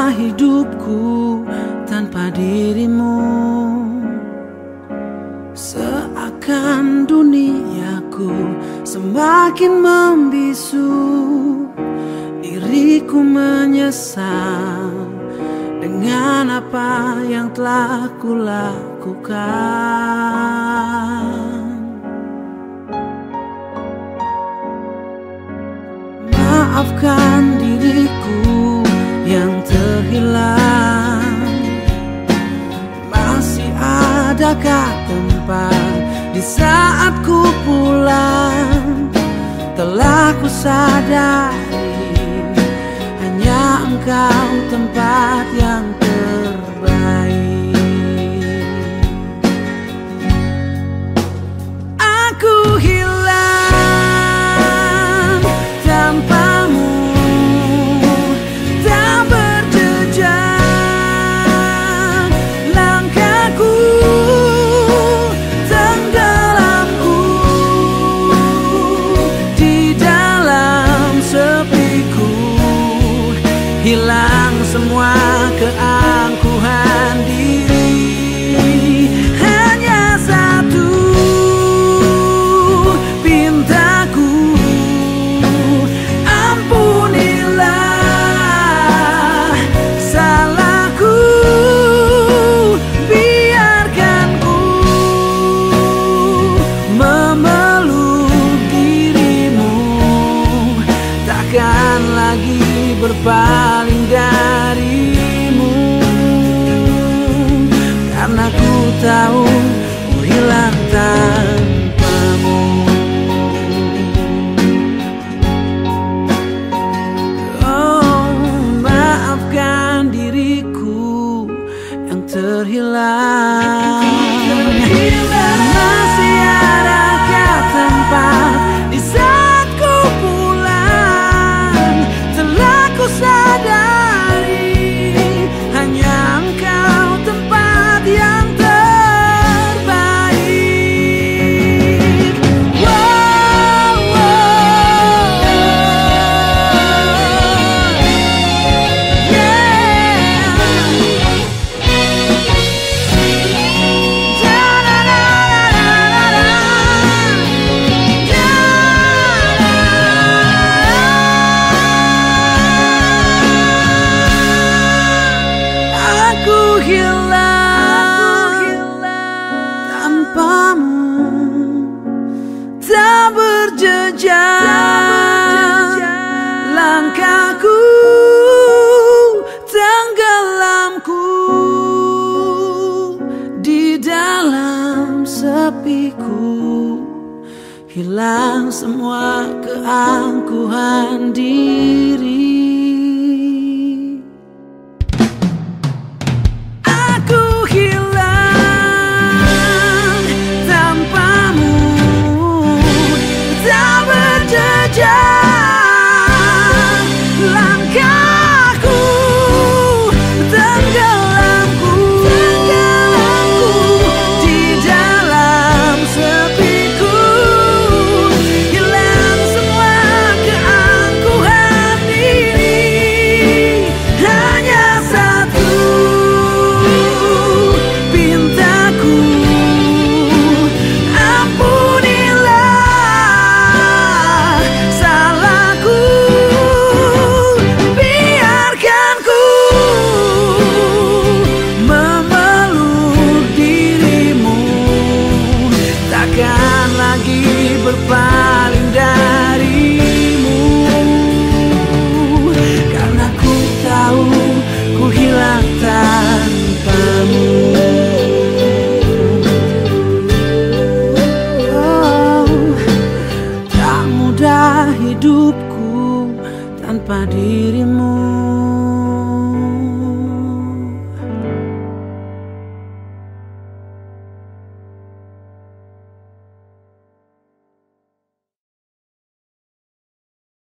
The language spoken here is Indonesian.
Rasa hidupku tanpa dirimu, seakan duniaku semakin membisu. Diriku menyesal dengan apa yang telah kulakukan. Maafkan diriku yang terhilang. Masih adakah tempat di saat ku pulang? Telah ku sadari hanya engkau tempat yang terbaik. Aku hilang tanpamu, tak berjejak langkahku, tenggelamku di dalam sepiku. Hilang semua keangkuhan diri, hanya satu pintaku. Ampunilah salahku, biarkan ku memeluk dirimu. Takkan lagi berpaling darimu, karena ku tahu ku hilang tanpamu. Oh, maafkan diriku yang terhilang. Masih adakah tempat di saat ku pulang? Telah ku sadari hanya engkau tempat yang terbaik. Wow, wow, yeah. Aku hilang tanpamu, tak berjejak langkahku, tenggelamku di dalam sepiku. Hilang semua keangkuhan diri.